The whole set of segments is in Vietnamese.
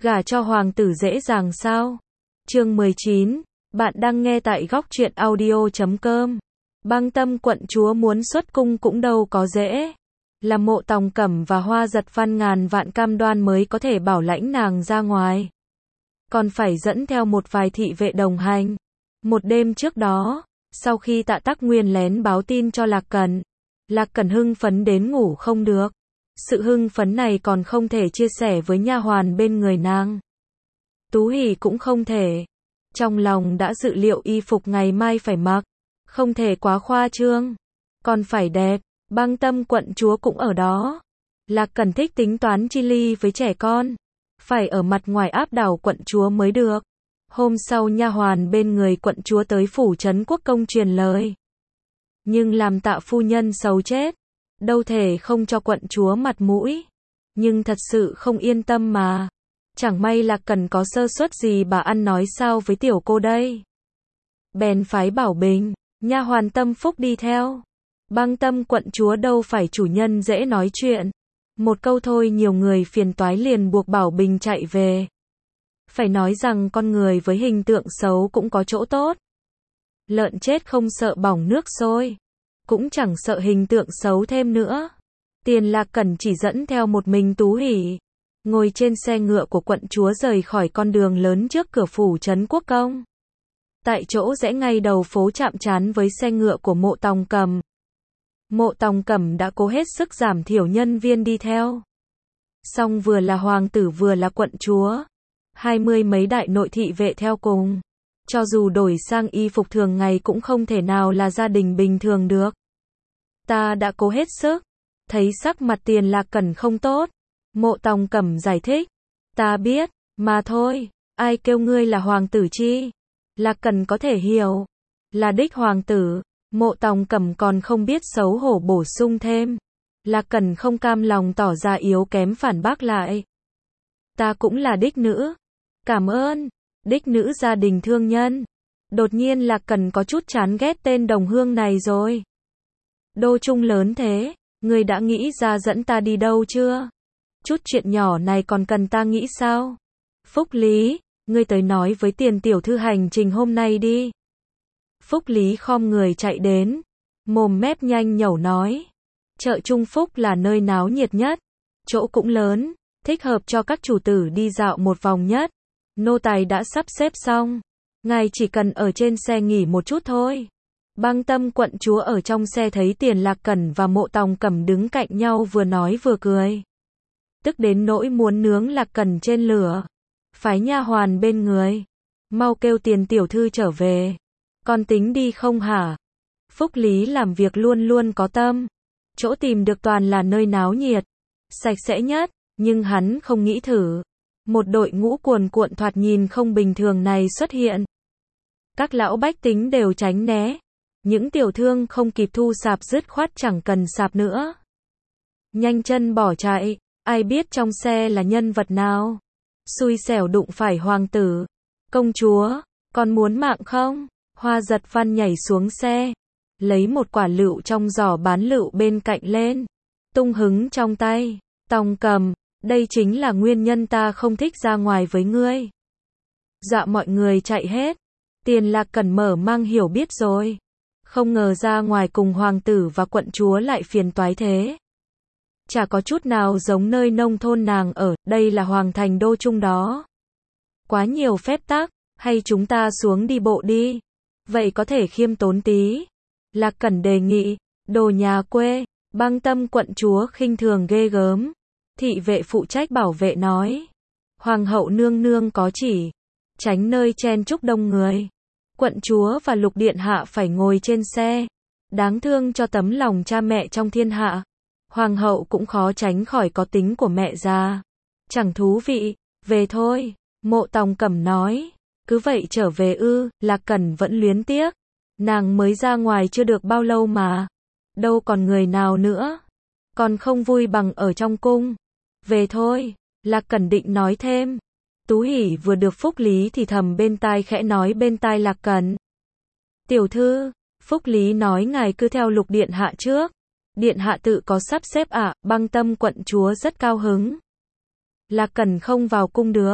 Gả cho hoàng tử dễ dàng sao? Chương 19, bạn đang nghe tại góc truyện audio.com. Băng Tâm quận chúa muốn xuất cung cũng đâu có dễ. Là Mộ Tòng Cẩm và Hoa Giật Văn ngàn vạn cam đoan mới có thể bảo lãnh nàng ra ngoài. Còn phải dẫn theo một vài thị vệ đồng hành. Một đêm trước đó, sau khi Tạ Tắc Nguyên lén báo tin cho Lạc Cẩn hưng phấn đến ngủ không được. Sự hưng phấn này còn không thể chia sẻ với nha hoàn bên người nàng. Tú Hỷ cũng không thể. Trong lòng đã dự liệu y phục ngày mai phải mặc. Không thể quá khoa trương. Còn phải đẹp. Băng Tâm quận chúa cũng ở đó. Lạc Cẩn thích tính toán chi ly với trẻ con. Phải ở mặt ngoài áp đảo quận chúa mới được. Hôm sau nha hoàn bên người quận chúa tới phủ trấn quốc công truyền lời. Nhưng làm Tạ phu nhân xấu chết. Đâu thể không cho quận chúa mặt mũi. Nhưng thật sự không yên tâm mà. Chẳng may Lạc Cẩn có sơ suất gì bà ăn nói sao với tiểu cô đây. Bèn phái Bảo Bình, nha hoàn Tâm Phúc đi theo. Băng Tâm quận chúa đâu phải chủ nhân dễ nói chuyện. Một câu thôi nhiều người phiền toái liền buộc Bảo Bình chạy về. Phải nói rằng con người với hình tượng xấu cũng có chỗ tốt. Lợn chết không sợ bỏng nước sôi. Cũng chẳng sợ hình tượng xấu thêm nữa. Tiền Lạc Cẩn chỉ dẫn theo một mình Tú Hỷ. Ngồi trên xe ngựa của quận chúa rời khỏi con đường lớn trước cửa phủ trấn quốc công. Tại chỗ rẽ ngay đầu phố chạm trán với xe ngựa của Mộ Tòng Cẩm. Mộ Tòng Cẩm đã cố hết sức giảm thiểu nhân viên đi theo. Song vừa là hoàng tử vừa là quận chúa. 20 mấy đại nội thị vệ theo cùng. Cho dù đổi sang y phục thường ngày cũng không thể nào là gia đình bình thường được. Ta đã cố hết sức. Thấy sắc mặt Tiền Lạc Cẩn không tốt. Mộ Tòng Cẩm giải thích. Ta biết, mà thôi, ai kêu ngươi là hoàng tử chi? Lạc Cẩn có thể hiểu. Là đích hoàng tử. Mộ Tòng Cẩm còn không biết xấu hổ bổ sung thêm. Lạc Cẩn không cam lòng tỏ ra yếu kém phản bác lại. Ta cũng là đích nữ. Cảm ơn. Đích nữ gia đình thương nhân. Đột nhiên Lạc Cẩn có chút chán ghét tên đồng hương này rồi. Đô trung lớn thế, ngươi đã nghĩ ra dẫn ta đi đâu chưa? Chút chuyện nhỏ này còn cần ta nghĩ sao? Phúc Lý, ngươi tới nói với Tiền tiểu thư hành trình hôm nay đi. Phúc Lý khom người chạy đến, mồm mép nhanh nhẩu nói. Chợ Trung Phúc là nơi náo nhiệt nhất, chỗ cũng lớn, thích hợp cho các chủ tử đi dạo một vòng nhất. Nô tài đã sắp xếp xong, ngài chỉ cần ở trên xe nghỉ một chút thôi. Băng Tâm quận chúa ở trong xe thấy Tiền Lạc Cẩn và Mộ Tòng Cẩm đứng cạnh nhau vừa nói vừa cười. Tức đến nỗi muốn nướng Lạc Cẩn trên lửa. Phái nha hoàn bên người. Mau kêu Tiền tiểu thư trở về. Con tính đi không hả? Phúc Lý làm việc luôn luôn có tâm. Chỗ tìm được toàn là nơi náo nhiệt. Sạch sẽ nhất, nhưng hắn không nghĩ thử. Một đội ngũ cuồn cuộn thoạt nhìn không bình thường này xuất hiện. Các lão bách tính đều tránh né. Những tiểu thương không kịp thu sạp dứt khoát chẳng cần sạp nữa. Nhanh chân bỏ chạy, ai biết trong xe là nhân vật nào. Xui xẻo đụng phải hoàng tử. Công chúa, con muốn mạng không? Hoa Giật Văn nhảy xuống xe. Lấy một quả lựu trong giỏ bán lựu bên cạnh lên. Tung hứng trong tay. Tòng Cẩm, đây chính là nguyên nhân ta không thích ra ngoài với ngươi. Dọa mọi người chạy hết. Tiền Lạc Cẩn mở mang hiểu biết rồi. Không ngờ ra ngoài cùng hoàng tử và quận chúa lại phiền toái thế. Chả có chút nào giống nơi nông thôn nàng ở, đây là hoàng thành đô trung đó. Quá nhiều phép tắc, hay chúng ta xuống đi bộ đi. Vậy có thể khiêm tốn tí. Lạc Cẩn đề nghị, đồ nhà quê. Băng Tâm quận chúa khinh thường ghê gớm. Thị vệ phụ trách bảo vệ nói. Hoàng hậu nương nương có chỉ. Tránh nơi chen chúc đông người. Quận chúa và Lục điện hạ phải ngồi trên xe. Đáng thương cho tấm lòng cha mẹ trong thiên hạ. Hoàng hậu cũng khó tránh khỏi có tính của mẹ già. Chẳng thú vị, về thôi. Mộ Tòng Cẩm nói. Cứ vậy trở về ư? Lạc Cẩn vẫn luyến tiếc. Nàng mới ra ngoài chưa được bao lâu mà. Đâu còn người nào nữa. Còn không vui bằng ở trong cung. Về thôi. Lạc Cẩn định nói thêm. Tú Hỷ vừa được Phúc Lý thì thầm bên tai khẽ nói bên tai Lạc Cẩn. Tiểu thư, Phúc Lý nói ngài cứ theo Lục điện hạ trước. Điện hạ tự có sắp xếp ạ. Băng Tâm quận chúa rất cao hứng. Lạc Cẩn không vào cung được.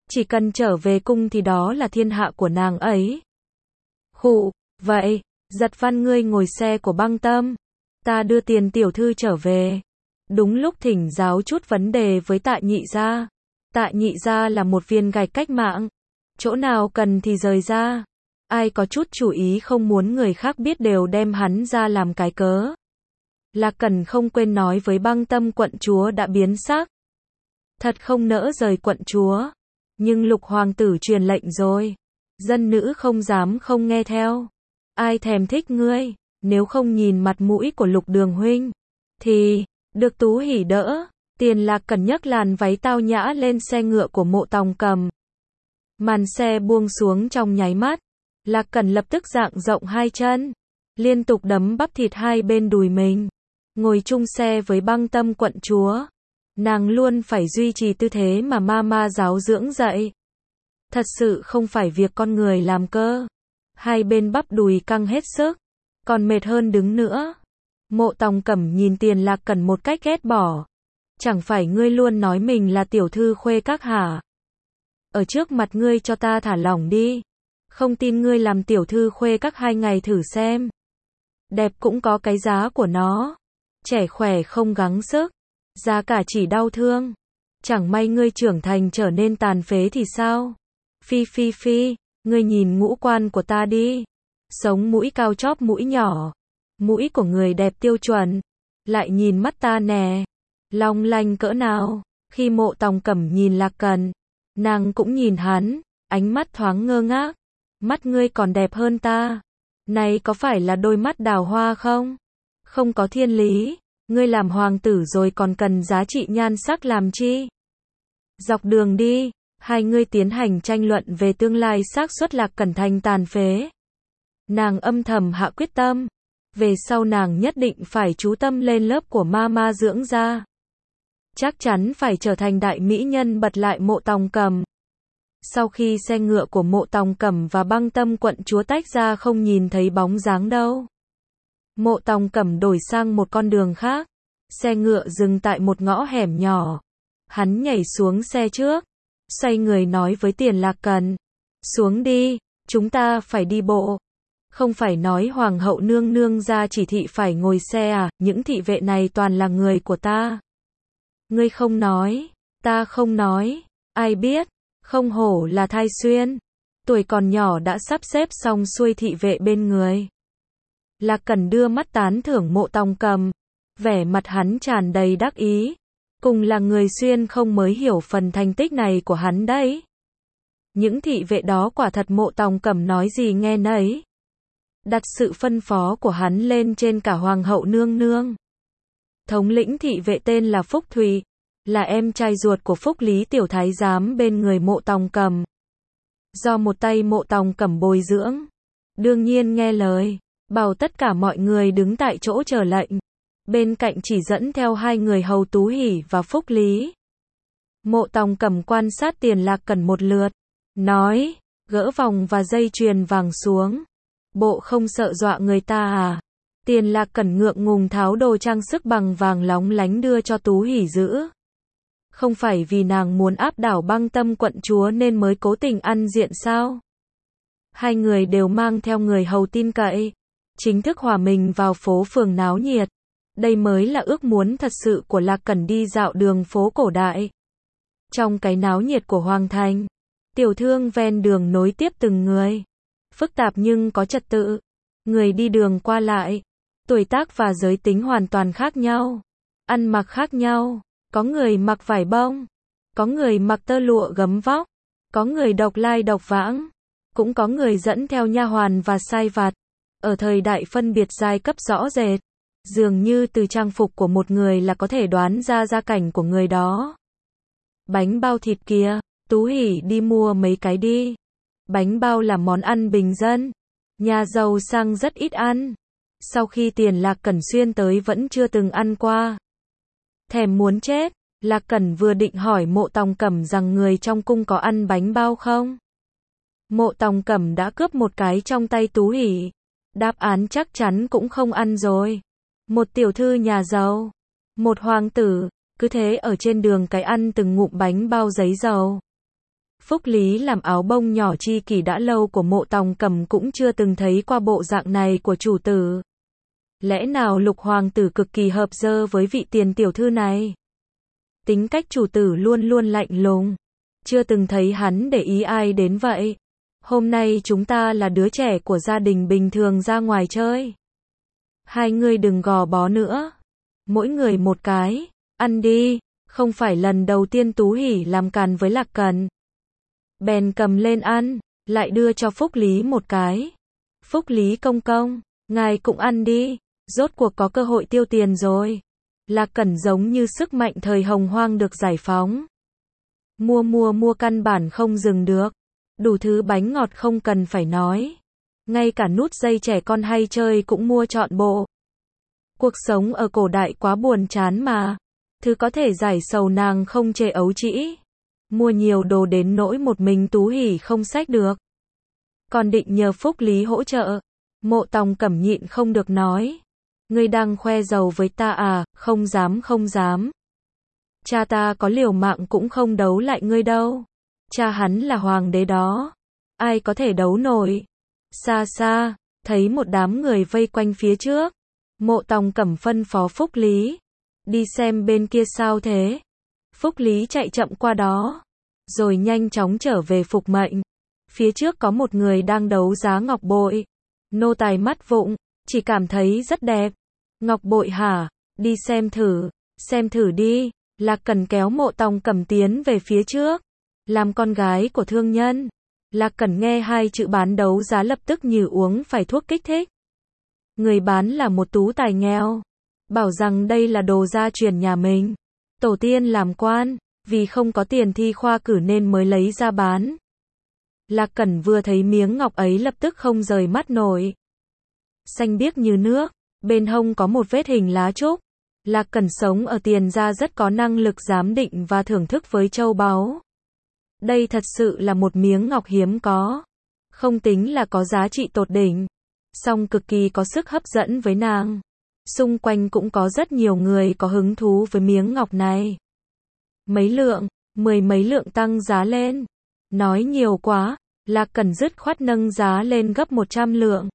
Chỉ cần trở về cung thì đó là thiên hạ của nàng ấy. Khụ, vậy, Giật Văn ngươi ngồi xe của Băng Tâm. Ta đưa tiền tiểu thư trở về. Đúng lúc thỉnh giáo chút vấn đề với Tạ Nhị gia. Tạ Nhị gia là một viên gạch cách mạng. Chỗ nào cần thì rời ra. Ai có chút chủ ý không muốn người khác biết đều đem hắn ra làm cái cớ. Lạc Cần không quên nói với Băng Tâm quận chúa đã biến sắc. Thật không nỡ rời quận chúa. Nhưng Lục hoàng tử truyền lệnh rồi. Dân nữ không dám không nghe theo. Ai thèm thích ngươi, nếu không nhìn mặt mũi của Lục Đường huynh, thì, được Tú Hỷ đỡ. Tiền Lạc Cần nhấc làn váy tao nhã lên xe ngựa của Mộ Tòng Cầm. Màn xe buông xuống trong nháy mắt. Lạc Cần lập tức dạng rộng hai chân, liên tục đấm bắp thịt hai bên đùi mình. Ngồi chung xe với Băng Tâm quận chúa, nàng luôn phải duy trì tư thế mà mama giáo dưỡng dạy. Thật sự không phải việc con người làm cơ. Hai bên bắp đùi căng hết sức, còn mệt hơn đứng nữa. Mộ Tòng Cẩm nhìn Tiền Lạc Cần một cách ghét bỏ. Chẳng phải ngươi luôn nói mình là tiểu thư khuê các hả? Ở trước mặt ngươi cho ta thả lỏng đi. Không tin ngươi làm tiểu thư khuê các 2 ngày thử xem. Đẹp cũng có cái giá của nó. Trẻ khỏe không gắng sức, giá cả chỉ đau thương. Chẳng may ngươi trưởng thành trở nên tàn phế thì sao? Phi phi phi, ngươi nhìn ngũ quan của ta đi. Sống mũi cao chóp mũi nhỏ. Mũi của người đẹp tiêu chuẩn. Lại nhìn mắt ta nè. Long lanh cỡ nào. Khi Mộ Tòng Cẩm nhìn Lạc Cần, nàng cũng nhìn hắn, ánh mắt thoáng ngơ ngác. Mắt ngươi còn đẹp hơn ta. Này có phải là đôi mắt đào hoa không? Không có thiên lý. Ngươi làm hoàng tử rồi còn cần giá trị nhan sắc làm chi? Dọc đường đi, hai người tiến hành tranh luận về tương lai xác suất Lạc Cẩn thành tàn phế. Nàng âm thầm hạ quyết tâm. Về sau nàng nhất định phải chú tâm lên lớp của mama dưỡng da. Chắc chắn phải trở thành đại mỹ nhân bật lại Mộ Tòng Cầm. Sau khi xe ngựa của Mộ Tòng Cẩm và Băng Tâm quận chúa tách ra không nhìn thấy bóng dáng đâu. Mộ Tòng Cẩm đổi sang một con đường khác. Xe ngựa dừng tại một ngõ hẻm nhỏ. Hắn nhảy xuống xe trước, xoay người nói với Tiền Lạc Cần. Xuống đi, chúng ta phải đi bộ. Không phải nói hoàng hậu nương nương ra chỉ thị phải ngồi xe à, những thị vệ này toàn là người của ta. Ngươi không nói, ta không nói, ai biết, không hổ là Thai Xuyên. Tuổi còn nhỏ đã sắp xếp xong xuôi thị vệ bên người. Lạc Cần đưa mắt tán thưởng Mộ Tòng Cầm, vẻ mặt hắn tràn đầy đắc ý. Cùng là người xuyên không mới hiểu phần thành tích này của hắn đấy. Những thị vệ đó quả thật Mộ Tòng Cẩm nói gì nghe nấy. Đặt sự phân phó của hắn lên trên cả hoàng hậu nương nương. Thống lĩnh thị vệ tên là Phúc Thụy, là em trai ruột của Phúc Lý tiểu thái giám bên người Mộ Tòng Cẩm. Do một tay Mộ Tòng Cẩm bồi dưỡng, đương nhiên nghe lời, bảo tất cả mọi người đứng tại chỗ chờ lệnh. Bên cạnh chỉ dẫn theo hai người hầu Tú Hỷ và Phúc Lý. Mộ Tòng Cẩm quan sát Tiền Lạc Cần một lượt, nói, gỡ vòng và dây chuyền vàng xuống. Bộ không sợ dọa người ta à? Tiền Lạc Cần ngượng ngùng tháo đồ trang sức bằng vàng lóng lánh đưa cho Tú Hỷ giữ. Không phải vì nàng muốn áp đảo Băng Tâm quận chúa nên mới cố tình ăn diện sao? Hai người đều mang theo người hầu tin cậy, chính thức hòa mình vào phố phường náo nhiệt. Đây mới là ước muốn thật sự của Lạc Cẩn đi dạo đường phố cổ đại. Trong cái náo nhiệt của Hoàng Thành, tiểu thương ven đường nối tiếp từng người. Phức tạp nhưng có trật tự. Người đi đường qua lại. Tuổi tác và giới tính hoàn toàn khác nhau. Ăn mặc khác nhau. Có người mặc vải bông. Có người mặc tơ lụa gấm vóc. Có người độc lai độc vãng. Cũng có người dẫn theo nha hoàn và sai vặt. Ở thời đại phân biệt giai cấp rõ rệt. Dường như từ trang phục của một người là có thể đoán ra gia cảnh của người đó. Bánh bao thịt kìa, Tú Hỷ đi mua mấy cái đi. Bánh bao là món ăn bình dân. Nhà giàu sang rất ít ăn. Sau khi Tiền Lạc Cẩn xuyên tới vẫn chưa từng ăn qua. Thèm muốn chết, Lạc Cẩn vừa định hỏi Mộ Tòng Cẩm rằng người trong cung có ăn bánh bao không. Mộ Tòng Cẩm đã cướp một cái trong tay Tú Hỷ. Đáp án chắc chắn cũng không ăn rồi. Một tiểu thư nhà giàu, một hoàng tử, cứ thế ở trên đường cái ăn từng ngụm bánh bao giấy dầu. Phúc Lý làm áo bông nhỏ chi kỷ đã lâu của Mộ Tòng Cẩm cũng chưa từng thấy qua bộ dạng này của chủ tử. Lẽ nào Lục hoàng tử cực kỳ hợp dơ với vị tiền tiểu thư này? Tính cách chủ tử luôn luôn lạnh lùng, chưa từng thấy hắn để ý ai đến vậy. Hôm nay chúng ta là đứa trẻ của gia đình bình thường ra ngoài chơi. Hai người đừng gò bó nữa. Mỗi người một cái, ăn đi, không phải lần đầu tiên Tú Hỷ làm càn với Lạc Cần. Bèn cầm lên ăn, lại đưa cho Phúc Lý một cái. Phúc Lý công công, ngài cũng ăn đi, rốt cuộc có cơ hội tiêu tiền rồi. Lạc Cẩn giống như sức mạnh thời hồng hoang được giải phóng. Mua căn bản không dừng được. Đủ thứ bánh ngọt không cần phải nói. Ngay cả nút dây trẻ con hay chơi cũng mua trọn bộ. Cuộc sống ở cổ đại quá buồn chán mà. Thứ có thể giải sầu nàng không chê ấu trĩ. Mua nhiều đồ đến nỗi một mình Tú Hỷ không xách được. Còn định nhờ Phúc Lý hỗ trợ. Mộ Tòng Cẩm nhịn không được nói. Ngươi đang khoe giàu với ta à? Không dám không dám. Cha ta có liều mạng cũng không đấu lại ngươi đâu. Cha hắn là hoàng đế đó. Ai có thể đấu nổi. Xa xa, thấy một đám người vây quanh phía trước. Mộ Tòng Cẩm phân phó Phúc Lý. Đi xem bên kia sao thế. Phúc Lý chạy chậm qua đó. Rồi nhanh chóng trở về phục mệnh. Phía trước có một người đang đấu giá ngọc bội. Nô tài mắt vụng, chỉ cảm thấy rất đẹp. Ngọc bội hả? Đi xem thử đi. Lạc Cần kéo Mộ Tòng Cẩm tiến về phía trước. Làm con gái của thương nhân. Lạc Cần nghe hai chữ bán đấu giá lập tức như uống phải thuốc kích thích. Người bán là một tú tài nghèo. Bảo rằng đây là đồ gia truyền nhà mình. Tổ tiên làm quan, vì không có tiền thi khoa cử nên mới lấy ra bán. Lạc Cẩn vừa thấy miếng ngọc ấy lập tức không rời mắt nổi. Xanh biếc như nước, bên hông có một vết hình lá trúc. Lạc Cẩn sống ở Tiền gia rất có năng lực giám định và thưởng thức với châu báu. Đây thật sự là một miếng ngọc hiếm có. Không tính là có giá trị tột đỉnh, song cực kỳ có sức hấp dẫn với nàng. Xung quanh cũng có rất nhiều người có hứng thú với miếng ngọc này. Mấy lượng, 10 mấy lượng tăng giá lên. Nói nhiều quá, Lạc Cẩn dứt khoát nâng giá lên gấp 100 lượng.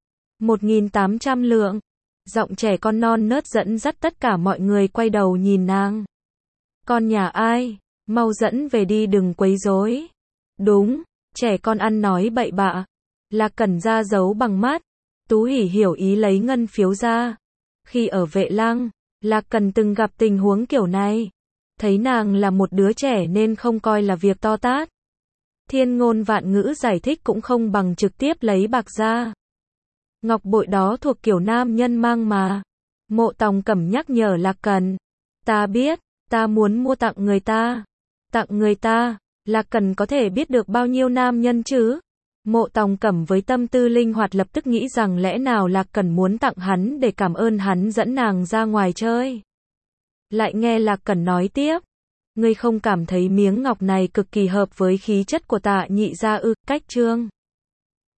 1.800 lượng. Giọng trẻ con non nớt dẫn dắt tất cả mọi người quay đầu nhìn nàng. Con nhà ai? Mau dẫn về đi đừng quấy rối. Đúng, trẻ con ăn nói bậy bạ. Lạc Cẩn ra dấu bằng mắt. Tú Hỷ hiểu ý lấy ngân phiếu ra. Khi ở Vệ Lăng, Lạc Cẩn từng gặp tình huống kiểu này. Thấy nàng là một đứa trẻ nên không coi là việc to tát. Thiên ngôn vạn ngữ giải thích cũng không bằng trực tiếp lấy bạc ra. Ngọc bội đó thuộc kiểu nam nhân mang mà. Mộ Tòng Cẩm nhắc nhở Lạc Cẩn. Ta biết, ta muốn mua tặng người ta. Tặng người ta, Lạc Cẩn có thể biết được bao nhiêu nam nhân chứ? Mộ Tòng Cẩm với tâm tư linh hoạt lập tức nghĩ rằng lẽ nào Lạc Cẩn muốn tặng hắn để cảm ơn hắn dẫn nàng ra ngoài chơi. Lại nghe Lạc Cẩn nói tiếp. Ngươi không cảm thấy miếng ngọc này cực kỳ hợp với khí chất của Tạ nhị gia ư? Cách trương